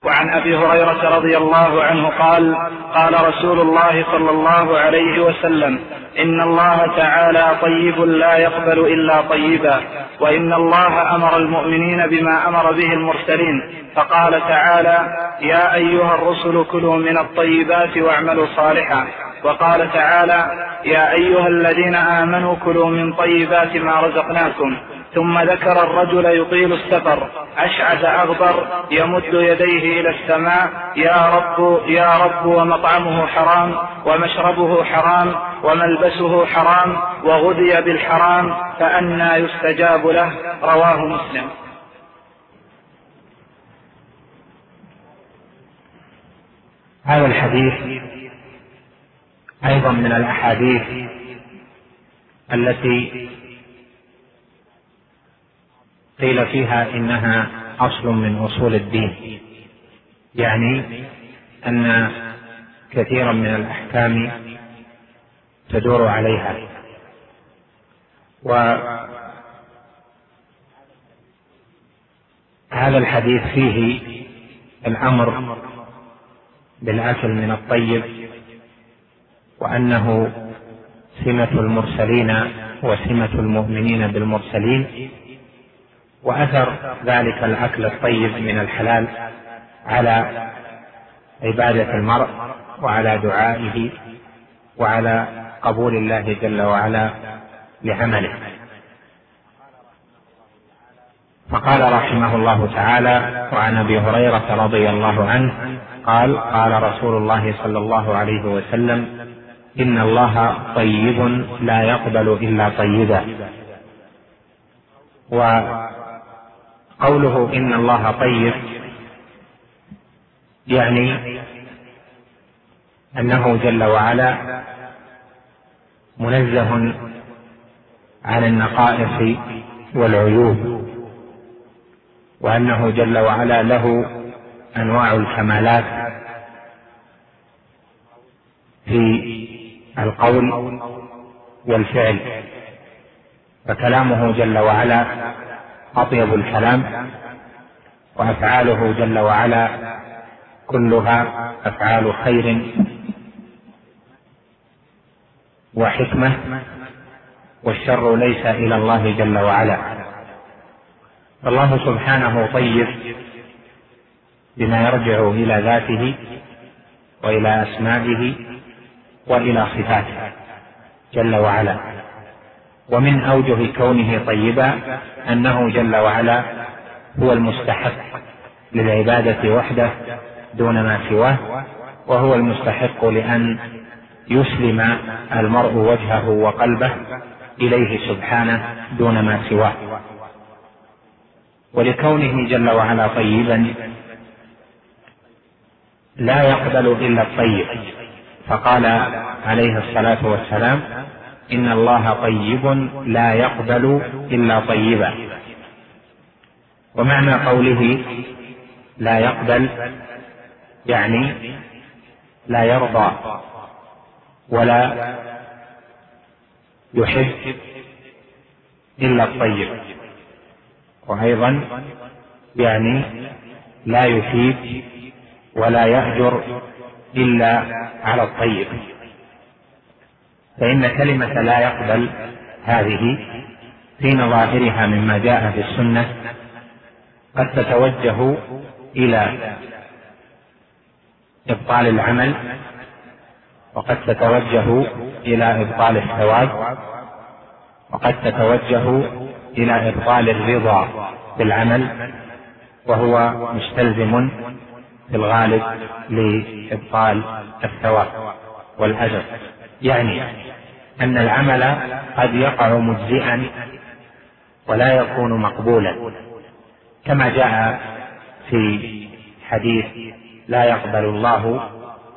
وعن أبي هريرة رضي الله عنه قال: قال رسول الله صلى الله عليه وسلم: إن الله تعالى طيب لا يقبل إلا طيبا، وإن الله أمر المؤمنين بما أمر به المرسلين، فقال تعالى: يا أيها الرسل كلوا من الطيبات واعملوا صالحا. وقال تعالى: يا أيها الذين آمنوا كلوا من طيبات ما رزقناكم. ثم ذكر الرجل يطيل السفر أشعث أغبر يمد يديه إلى السماء: يا رب يا رب، ومطعمه حرام ومشربه حرام وملبسه حرام وغذي بالحرام، فأنى يستجاب له. رواه مسلم. هذا الحديث أيضا من الأحاديث التي قيل فيها إنها أصل من أصول الدين، يعني أن كثيرا من الأحكام تدور عليها. وهذا الحديث فيه الأمر بالأكل من الطيب، وأنه سمة المرسلين وسمة المؤمنين بالمرسلين، وأثر ذلك الأكل الطيب من الحلال على عبادة المرء وعلى دعائه وعلى قبول الله جل وعلا لعمله. فقال رحمه الله تعالى: وعن أبي هريرة رضي الله عنه قال: قال رسول الله صلى الله عليه وسلم: إن الله طيب لا يقبل إلا طيبا. وقوله إن الله طيب يعني أنه جل وعلا منزه عن النقائص والعيوب، وأنه جل وعلا له أنواع الكمالات في القول والفعل، فكلامه جل وعلا أطيب الكلام، وأفعاله جل وعلا كلها أفعال خير وحكمة، والشر ليس إلى الله جل وعلا. الله سبحانه طيب بما يرجع إلى ذاته وإلى أسمائه وإلى صفاته جل وعلا. ومن أوجه كونه طيبا أنه جل وعلا هو المستحق للعبادة وحده دون ما سواه، وهو المستحق لأن يسلم المرء وجهه وقلبه إليه سبحانه دون ما سواه. ولكونه جل وعلا طيبا لا يقبل إلا الطيب، فقال عليه الصلاة والسلام: إن الله طيب لا يقبل إلا طيبا. ومعنى قوله لا يقبل يعني لا يرضى ولا يحب إلا الطيب، وأيضا يعني لا يثيب ولا يأجر إلا على الطيب. فإن كلمة لا يقبل هذه في ظاهرها مما جاء في السنة قد تتوجه إلى إبطال العمل، وقد تتوجه إلى إبطال الثواب، وقد تتوجه إلى إبطال الرضا بالعمل، وهو مستلزم في الغالب لإبطال الثواب والأجر. يعني أن العمل قد يقع مجزئا ولا يكون مقبولا، كما جاء في حديث: لا يقبل الله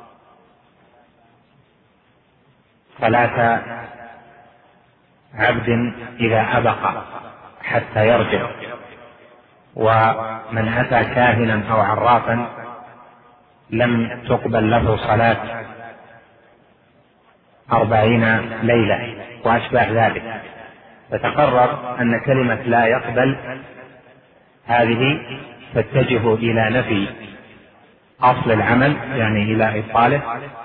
صلاة عبد إذا أبق حتى يرجع، ومن أتى كاهنا أو عرافا لم تقبل له صلاة 40 ليلة وأشبه ذلك. فتقرر أن كلمة لا يقبل هذه تتجه إلى نفي أصل العمل يعني إلى إبطاله،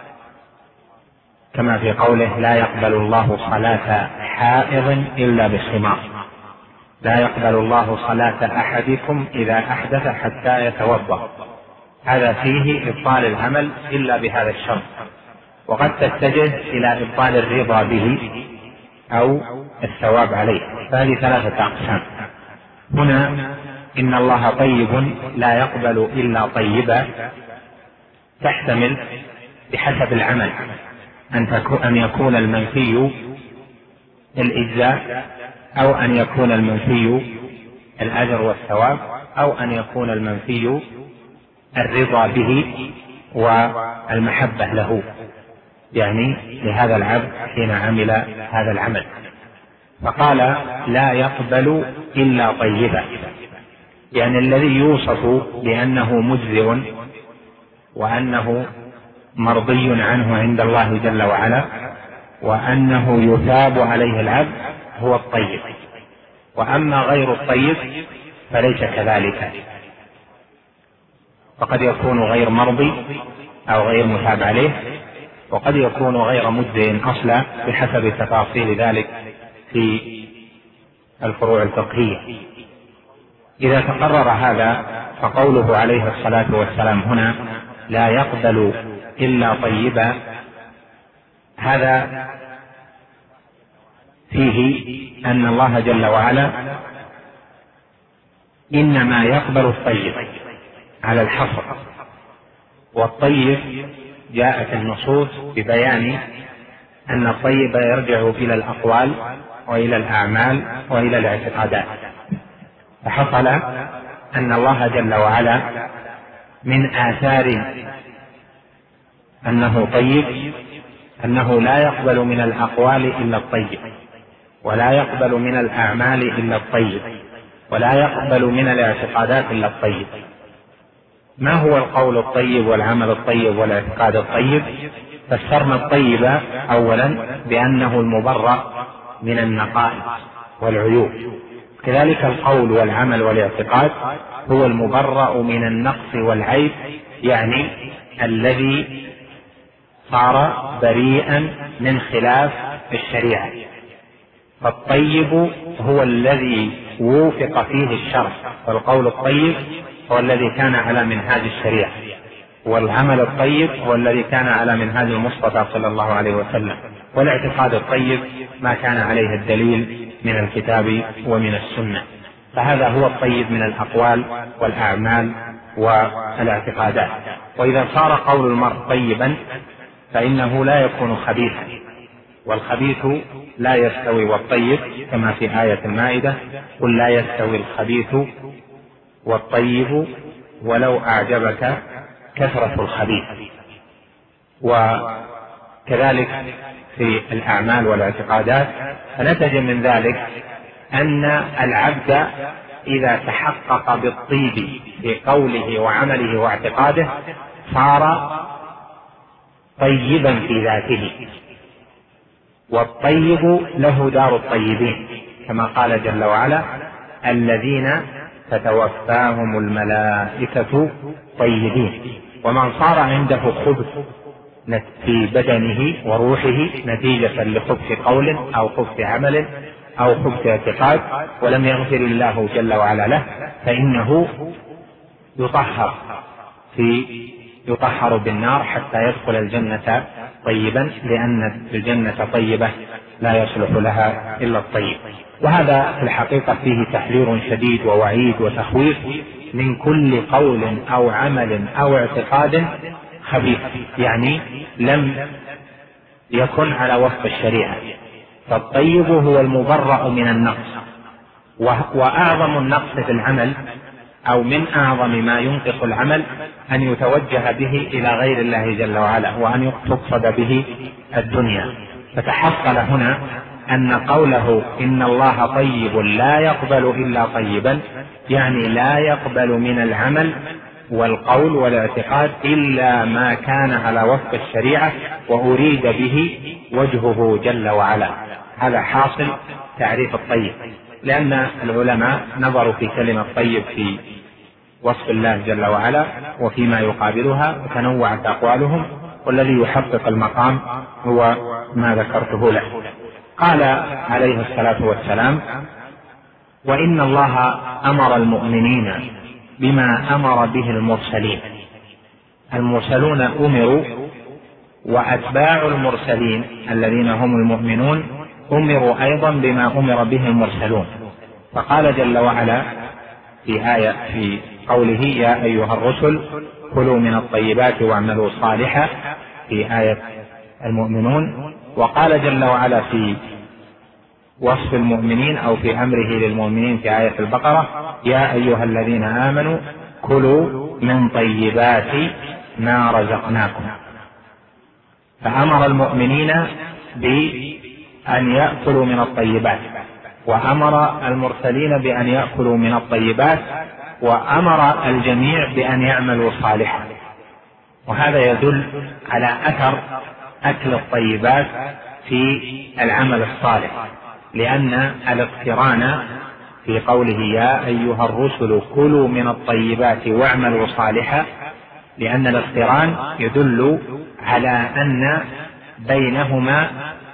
كما في قوله لا يقبل الله صلاة حائض إلا بخمار، لا يقبل الله صلاة أحدكم إذا أحدث حتى يتوضأ، هذا فيه إبطال العمل إلا بهذا الشرط. وقد تتجه إلى إبطال الرضا به أو الثواب عليه، فهذه 3 أقسام. هنا إن الله طيب لا يقبل إلا طيبا تحتمل بحسب العمل أن يكون المنفي الإجزاء، أو أن يكون المنفي الأجر والثواب، أو أن يكون المنفي الرضا به والمحبة له، يعني لهذا العبد حين عمل هذا العمل. فقال لا يقبل إلا طيبا، يعني الذي يوصف بأنه مجزئ وأنه مرضي عنه عند الله جل وعلا وأنه يثاب عليه العبد هو الطيب، وأما غير الطيب فليس كذلك، فقد يكون غير مرضي أو غير مثاب عليه، وقد يكون غير مجزئ أصلا بحسب تفاصيل ذلك في الفروع الفقهية. إذا تقرر هذا فقوله عليه الصلاة والسلام هنا لا يقبل إلا طيبا، هذا فيه أن الله جل وعلا إنما يقبل الطيب على الحصر، والطيب جاءت النصوص ببيان أن الطيب يرجع إلى الأقوال وإلى الأعمال وإلى الاعتقادات. فحصل أن الله جل وعلا من آثار أنه طيب أنه لا يقبل من الأقوال إلا الطيب، ولا يقبل من الأعمال إلا الطيب، ولا يقبل من الاعتقادات إلا الطيب. ما هو القول الطيب والعمل الطيب والاعتقاد الطيب؟ فسرنا الطيب أولا بأنه المبرأ من النقائص والعيوب، كذلك القول والعمل والاعتقاد هو المبرأ من النقص والعيب، يعني الذي صار بريئا من خلاف الشريعة. فالطيب هو الذي وفق فيه الشرع، والقول الطيب هو الذي كان على منهاج الشريعة، والعمل الطيب هو الذي كان على منهاج المصطفى صلى الله عليه وسلم، والاعتقاد الطيب ما كان عليه الدليل من الكتاب ومن السنة. فهذا هو الطيب من الأقوال والأعمال والاعتقادات. وإذا صار قول المرء طيبا فإنه لا يكون خبيثا، والخبيث لا يستوي والطيب، كما في آية المائدة قل لا يستوي الخبيث والطيب ولو أعجبك كثرة الخبيث. وكذلك في الأعمال والاعتقادات، فنتج من ذلك أن العبد إذا تحقق بالطيب في قوله وعمله واعتقاده صار طيبا في ذاته، والطيب له دار الطيبين، كما قال جل وعلا الذين تتوفاهم الملائكة طيبين. ومن صار عنده خبث في بدنه وروحه نتيجة لخبث قول أو خبث عمل أو خبث اعتقاد ولم يغفر الله جل وعلا له، فإنه يطهر بالنار حتى يدخل الجنة طيبا، لأن الجنة طيبة لا يصلح لها إلا الطيب. وهذا في الحقيقة فيه تحذير شديد ووعيد وتخويف من كل قول أو عمل أو اعتقاد خبيث، يعني لم يكن على وفق الشريعة. فالطيب هو المبرأ من النقص، وأعظم النقص في العمل أو من أعظم ما ينقص العمل أن يتوجه به إلى غير الله جل وعلا، وأن تقصد به الدنيا. فتحصل هنا أن قوله إن الله طيب لا يقبل إلا طيبا، يعني لا يقبل من العمل والقول والاعتقاد إلا ما كان على وفق الشريعة وأريد به وجهه جل وعلا. هذا حاصل تعريف الطيب، لأن العلماء نظروا في كلمة طيب في وصف الله جل وعلا وفيما يقابلها، وتنوعت أقوالهم، والذي يحقق المقام هو ما ذكرته له. قال عليه الصلاة والسلام: وإن الله أمر المؤمنين بما أمر به المرسلين. المرسلون أمروا، وأتباع المرسلين الذين هم المؤمنون أمروا أيضا بما أمر به المرسلون. فقال جل وعلا في قوله: يا أيها الرسل كلوا من الطيبات واعملوا صالحا، في آية المؤمنون. وقال جل وعلا في وصف المؤمنين أو في أمره للمؤمنين في آية البقرة: يا أيها الذين آمنوا كلوا من طيبات ما رزقناكم. فأمر المؤمنين بأن يأكلوا من الطيبات، وأمر المرسلين بأن يأكلوا من الطيبات، وأمر الجميع بأن يعملوا صالحا. وهذا يدل على أثر أكل الطيبات في العمل الصالح، لأن الاقتران في قوله يا أيها الرسل كلوا من الطيبات واعملوا صالحا، لأن الاقتران يدل على أن بينهما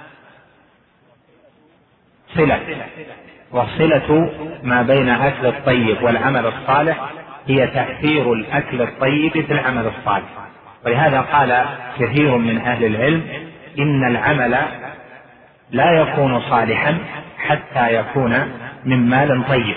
صلة، والصلة ما بين أكل الطيب والعمل الصالح هي تأثير الأكل الطيب في العمل الصالح. ولهذا قال كثير من أهل العلم: إن العمل لا يكون صالحا حتى يكون من مال طيب.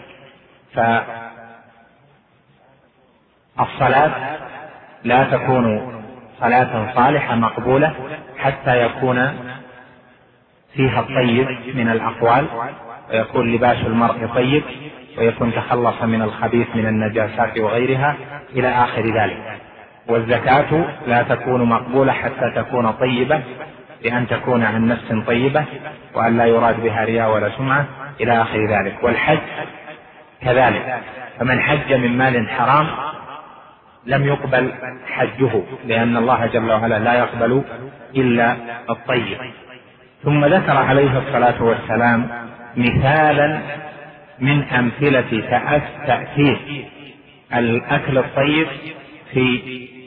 فالصلاة لا تكون صلاة صالحة مقبولة حتى يكون فيها الطيب من الأقوال، ويكون لباس المرء طيب، ويكون تخلص من الخبيث من النجاسات وغيرها إلى آخر ذلك. والزكاة لا تكون مقبولة حتى تكون طيبة، بأن تكون عن نفس طيبة وأن لا يراد بها رياء ولا سمعة إلى آخر ذلك. والحج كذلك، فمن حج من مال حرام لم يقبل حجه، لأن الله جل وعلا لا يقبل إلا الطيب. ثم ذكر عليه الصلاة والسلام مثالا من أمثلة تأثير الأكل الطيب في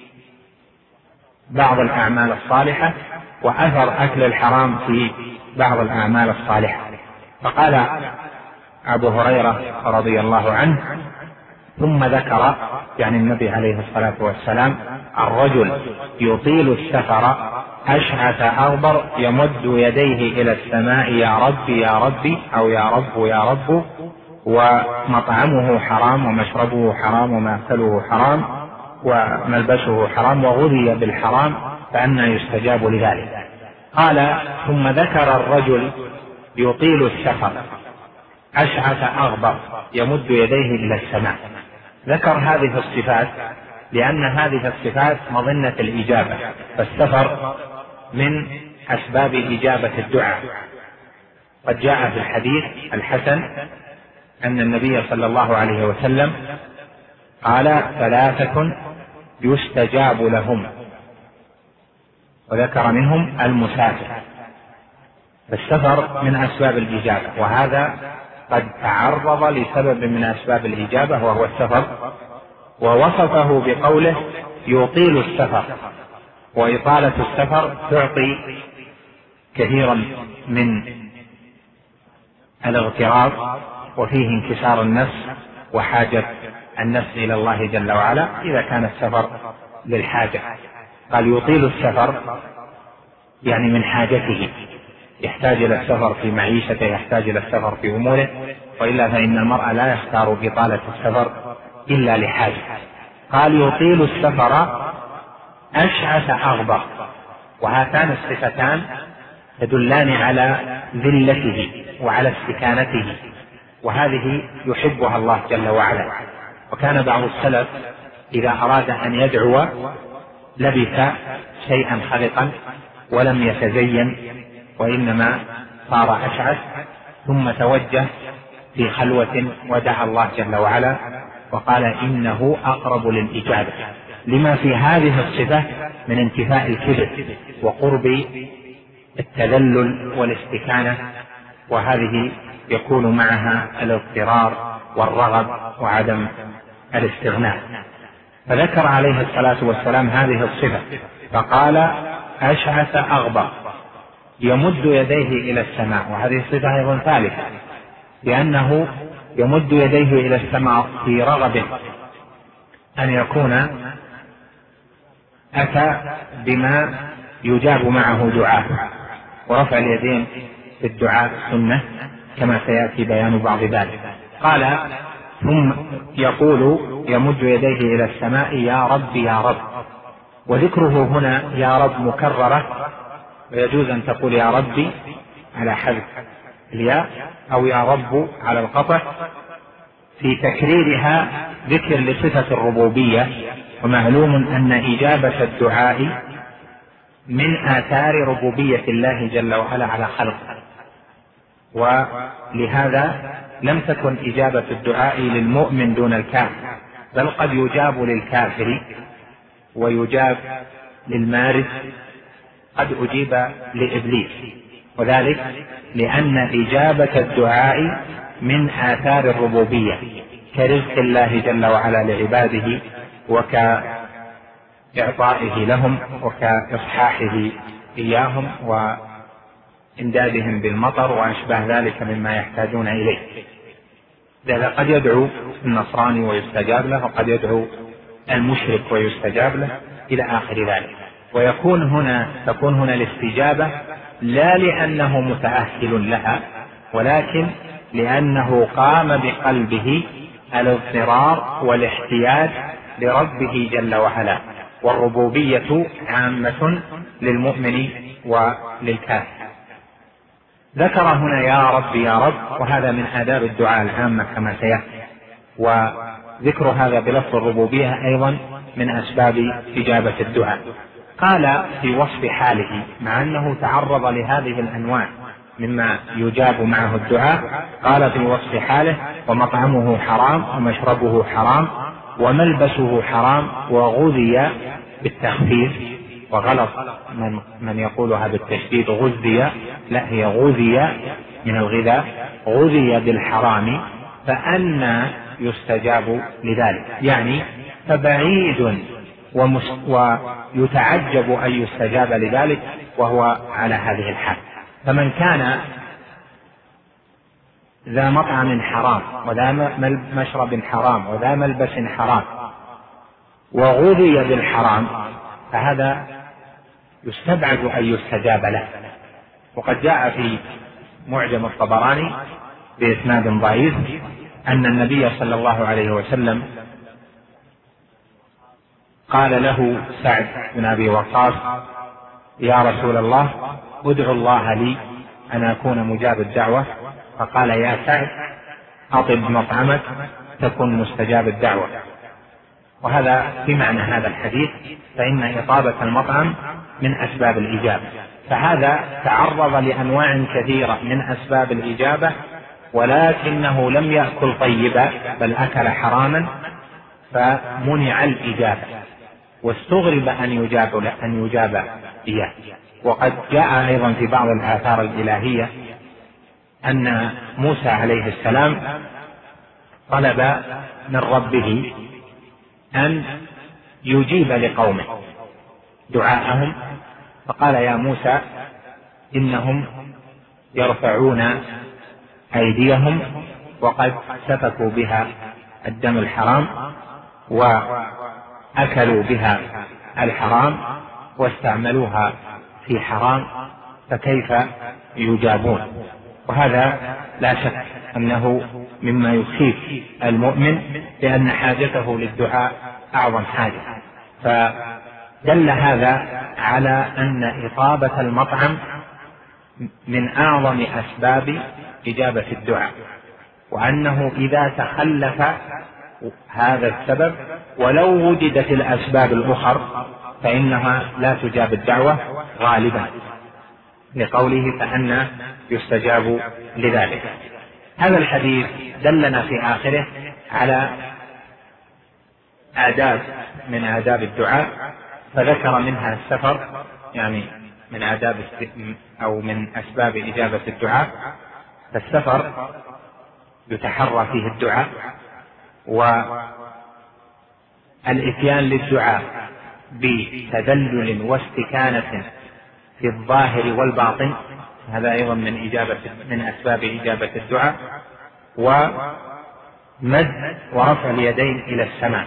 بعض الأعمال الصالحة، وأثر أكل الحرام في بعض الأعمال الصالحة. فقال أبو هريرة رضي الله عنه: ثم ذكر، يعني النبي عليه الصلاة والسلام: الرجل يطيل السفر أشعث أغبر يمد يديه إلى السماء يا ربي يا ربي، أو يا رب يا رب، ومطعمه حرام ومشربه حرام ومأكله حرام وملبسه حرام وغذي بالحرام، فأنى يستجاب لذلك. قال: ثم ذكر الرجل يطيل السفر أشعث أغبر يمد يديه إلى السماء. ذكر هذه الصفات لأن هذه الصفات مظنة الإجابة، فالسفر من أسباب إجابة الدعاء. قد جاء في الحديث الحسن أن النبي صلى الله عليه وسلم قال: 3 يستجاب لهم، وذكر منهم المسافر. فالسفر من أسباب الإجابة، وهذا قد تعرض لسبب من أسباب الإجابة وهو السفر، ووصفه بقوله يطيل السفر. وإطالة السفر تعطي كثيرا من الاغتراب، وفيه انكسار النفس وحاجة النفس إلى الله جل وعلا إذا كان السفر للحاجة. قال يطيل السفر يعني من حاجته، يحتاج إلى السفر في معيشته، يحتاج إلى السفر في أموره، وإلا فإن المرء لا يختار إطالة السفر إلا لحاجة. قال يطيل السفر أشعث أغبر، وهاتان الصفتان تدلان على ذلته وعلى استكانته، وهذه يحبها الله جل وعلا. وكان بعض السلف إذا أراد أن يدعو لبس شيئا خلقا ولم يتزين، وإنما صار أشعث، ثم توجه في خلوة ودعا الله جل وعلا وقال إنه أقرب للإجابة، لما في هذه الصفة من انتفاء الكبر وقرب التذلل والاستكانة، وهذه يكون معها الاضطرار والرغب وعدم الاستغناء. فذكر عليه الصلاة والسلام هذه الصفة فقال: أشعث أغبر يمد يديه إلى السماء. وهذه صفة أيضا ثالثة، لأنه يمد يديه إلى السماء في رغبة أن يكون أتى بما يجاب معه دعاء، ورفع اليدين في الدعاء سنة كما سيأتي بيان بعض ذلك. قال: ثم يقول يمد يديه إلى السماء: يا رب يا رب. وذكره هنا يا رب مكررة، ويجوز أن تقول يا ربي على حذف الياء أو يا رب على القطع، في تكريرها ذكر لصفة الربوبية. ومعلوم أن إجابة الدعاء من آثار ربوبية الله جل وعلا على خلقه، ولهذا لم تكن إجابة الدعاء للمؤمن دون الكافر، بل قد يجاب للكافر ويجاب للمارد، قد أجيب لإبليس، وذلك لأن إجابة الدعاء من آثار الربوبية كرزق الله جل وعلا لعباده، وكإعطائه لهم، وكإصحاحه إياهم، وإمدادهم بالمطر وأشباه ذلك مما يحتاجون إليه. لذا قد يدعو النصراني ويستجاب له، وقد يدعو المشرك ويستجاب له إلى آخر ذلك. تكون هنا الاستجابة لا لأنه متأهل لها، ولكن لأنه قام بقلبه الاضطرار والاحتياج لربه جل وعلا. والربوبية عامة للمؤمن وللكافر. ذكر هنا يا رب يا رب، وهذا من آداب الدعاء العامة كما سيأتي، وذكر هذا بلفظ الربوبية أيضا من أسباب إجابة الدعاء. قال في وصف حاله، مع أنه تعرض لهذه الأنواع مما يجاب معه الدعاء، قال في وصف حاله: ومطعمه حرام ومشربه حرام وملبسه حرام وغذي بالتخفيف. وغلط من يقولها بالتشديد غذي، لا، هي غذي من الغذاء، غذي بالحرام، فأنى يستجاب لذلك؟ يعني فبعيد ويتعجب أن يستجاب لذلك وهو على هذه الحال. فمن كان ذا مطعم حرام وذا مشرب حرام وذا ملبس حرام وغذي بالحرام، فهذا يستبعد أن يستجاب له. وقد جاء في معجم الطبراني بإسناد ضعيف أن النبي صلى الله عليه وسلم قال له سعد بن أبي وقاص: يا رسول الله، ادعو الله لي أن أكون مجاب الدعوة. فقال: يا سعد، أطب مطعمك تكن مستجاب الدعوة. وهذا في معنى هذا الحديث، فإن إطابة المطعم من أسباب الإجابة. فهذا تعرض لأنواع كثيرة من أسباب الإجابة، ولكنه لم يأكل طيبا بل أكل حراما فمنع الإجابة، واستغرب أن يجاب إياه. وقد جاء أيضا في بعض الآثار الإلهية أن موسى عليه السلام طلب من ربه أن يجيب لقومه دعاءهم، فقال: يا موسى، إنهم يرفعون أيديهم وقد سفكوا بها الدم الحرام وأكلوا بها الحرام واستعملوها في حرام، فكيف يجابون؟ وهذا لا شك أنه مما يخيف المؤمن، لأن حاجته للدعاء أعظم حاجة. فدل هذا على أن إطابة المطعم من أعظم أسباب إجابة الدعاء، وأنه إذا تخلف هذا السبب ولو وجدت الأسباب الأخرى فإنها لا تجاب الدعوة غالبا، لقوله: فأنى يستجاب لذلك. هذا الحديث دلنا في آخره على آداب من آداب الدعاء، فذكر منها السفر، يعني من آداب أو من أسباب إجابة الدعاء. فالسفر يتحرى فيه الدعاء، الإتيان للدعاء بتذلل واستكانة في الظاهر والباطن، هذا أيضا من أسباب إجابة الدعاء. ومد ورفع اليدين إلى السماء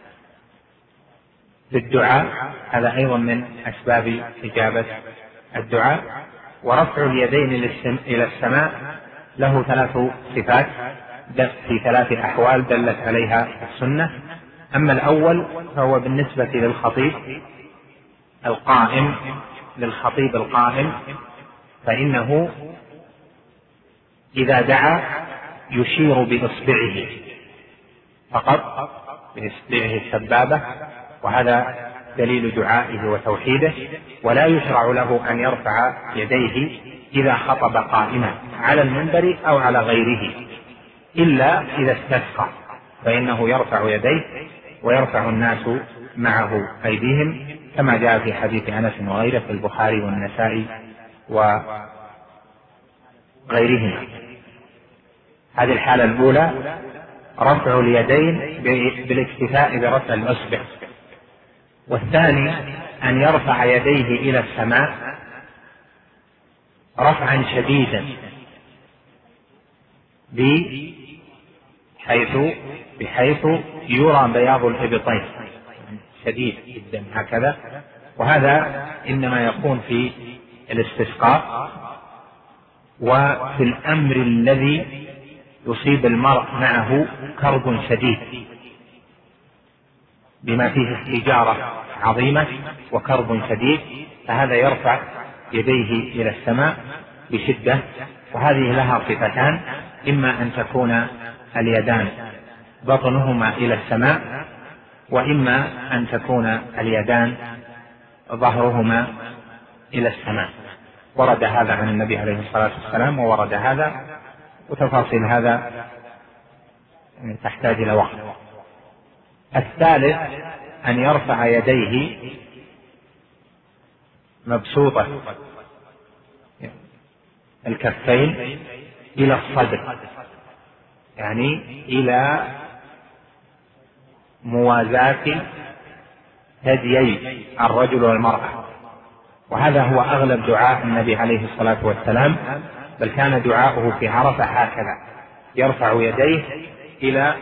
بالدعاء، هذا أيضا من أسباب إجابة الدعاء. ورفع اليدين إلى السماء له 3 صفات في 3 أحوال دلت عليها السنة. أما الأول فهو بالنسبة للخطيب القائم، فإنه إذا دعا يشير بإصبعه فقط، بإصبعه السبابة، وهذا دليل دعائه وتوحيده. ولا يشرع له أن يرفع يديه إذا خطب قائما على المنبر أو على غيره، إلا إذا استسقى فإنه يرفع يديه ويرفع الناس معه أيديهم، كما جاء في حديث أنس وغيره في البخاري والنسائي وغيرهما. هذه الحالة الأولى رفع اليدين بالاكتفاء برفع الأصبع. والثاني أن يرفع يديه إلى السماء رفعا شديدا بحيث يرى بياض الإبطين شديد جدا هكذا. وهذا إنما يكون في الاستسقاء وفي الأمر الذي يصيب المرء معه كرب شديد بما فيه استجارة عظيمة وكرب شديد، فهذا يرفع يديه إلى السماء بشدة. وهذه لها صفتان: إما أن تكون اليدان بطنهما إلى السماء، وإما أن تكون اليدان ظهرهما إلى السماء. ورد هذا عن النبي عليه الصلاة والسلام، وورد هذا، وتفاصيل هذا تحتاج إلى وقت. الثالث أن يرفع يديه مبسوطة الكفين إلى الصدر، يعني إلى موازاة ثديي الرجل والمرأة. وهذا هو أغلب دعاء النبي عليه الصلاة والسلام، بل كان دعاؤه في عرفة هكذا: يرفع يديه إلى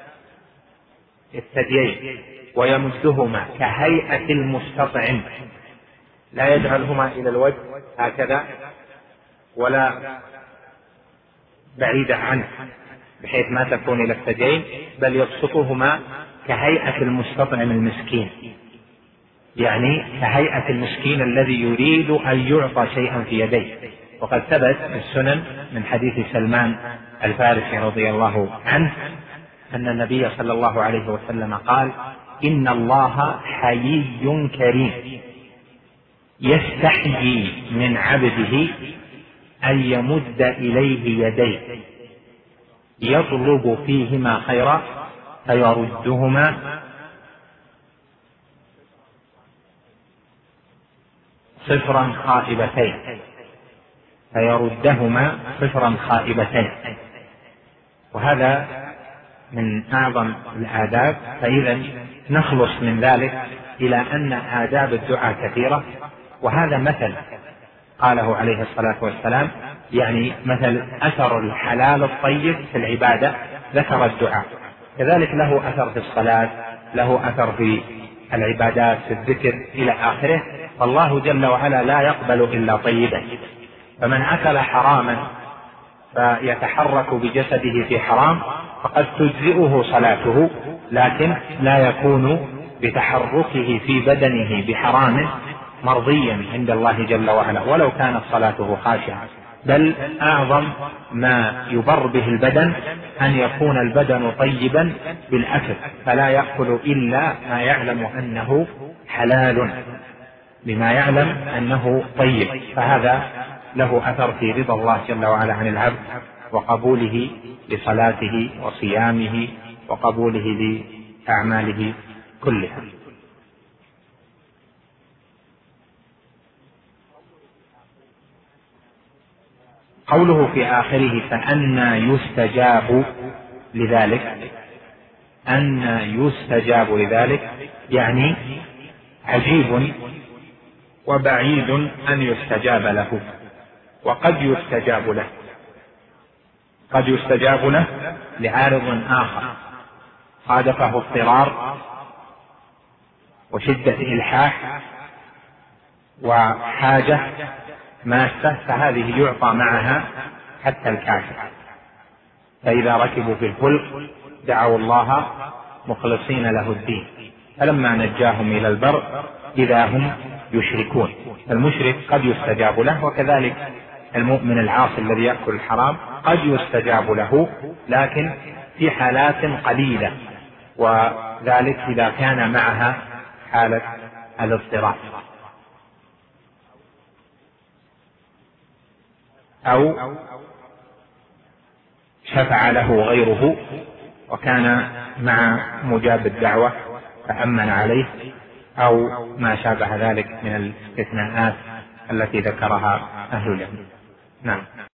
الثديين ويمدهما كهيئة المستطعم، لا يجعلهما إلى الوجه هكذا ولا بعيدة عنه بحيث ما تكون إلى الثديين، بل يبسطهما كهيئة المستطعم المسكين، يعني كهيئة المسكين الذي يريد أن يعطى شيئا في يديه. وقد ثبت في السنن من حديث سلمان الفارسي رضي الله عنه أن النبي صلى الله عليه وسلم قال: إن الله حيي كريم يستحيي من عبده أن يمد إليه يديه يطلب فيهما خيرا فيردهما صفرا خائبتين. وهذا من أعظم الآداب. فإذا نخلص من ذلك إلى أن آداب الدعاء كثيرة، وهذا مثل قاله عليه الصلاة والسلام، يعني مثل أثر الحلال الطيب في العبادة ذكر الدعاء، كذلك له أثر في الصلاة، له أثر في العبادات في الذكر إلى آخره. فالله جل وعلا لا يقبل إلا طيبا، فمن أكل حراما فيتحرك بجسده في حرام فقد تجزئه صلاته، لكن لا يكون بتحركه في بدنه بحرام مرضيا عند الله جل وعلا ولو كانت صلاته خاشعة. بل أعظم ما يبر به البدن أن يكون البدن طيبا بالأكل، فلا يأكل إلا ما يعلم أنه حلال، بما يعلم أنه طيب، فهذا له أثر في رضا الله جل وعلا عن العبد وقبوله لصلاته وصيامه وقبوله لأعماله كلها. قوله في آخره: فأنى يستجاب لذلك، أن يستجاب لذلك يعني عجيب وبعيد أن يستجاب له. وقد يستجاب له، قد يستجاب له لعارض آخر صادفه اضطرار وشدة إلحاح وحاجة ماسة، فهذه يعطى معها حتى الكافر. فإذا ركبوا في الفلك دعوا الله مخلصين له الدين فلما نجاهم إلى البر إذا هم يشركون. المشرك قد يستجاب له، وكذلك المؤمن العاصي الذي يأكل الحرام قد يستجاب له، لكن في حالات قليلة، وذلك إذا كان معها حالة الاضطرار أو شفع له غيره وكان مع مجاب الدعوة فأمن عليه، أو ما شابه ذلك من الاستثناءات التي ذكرها أهل العلم. نعم.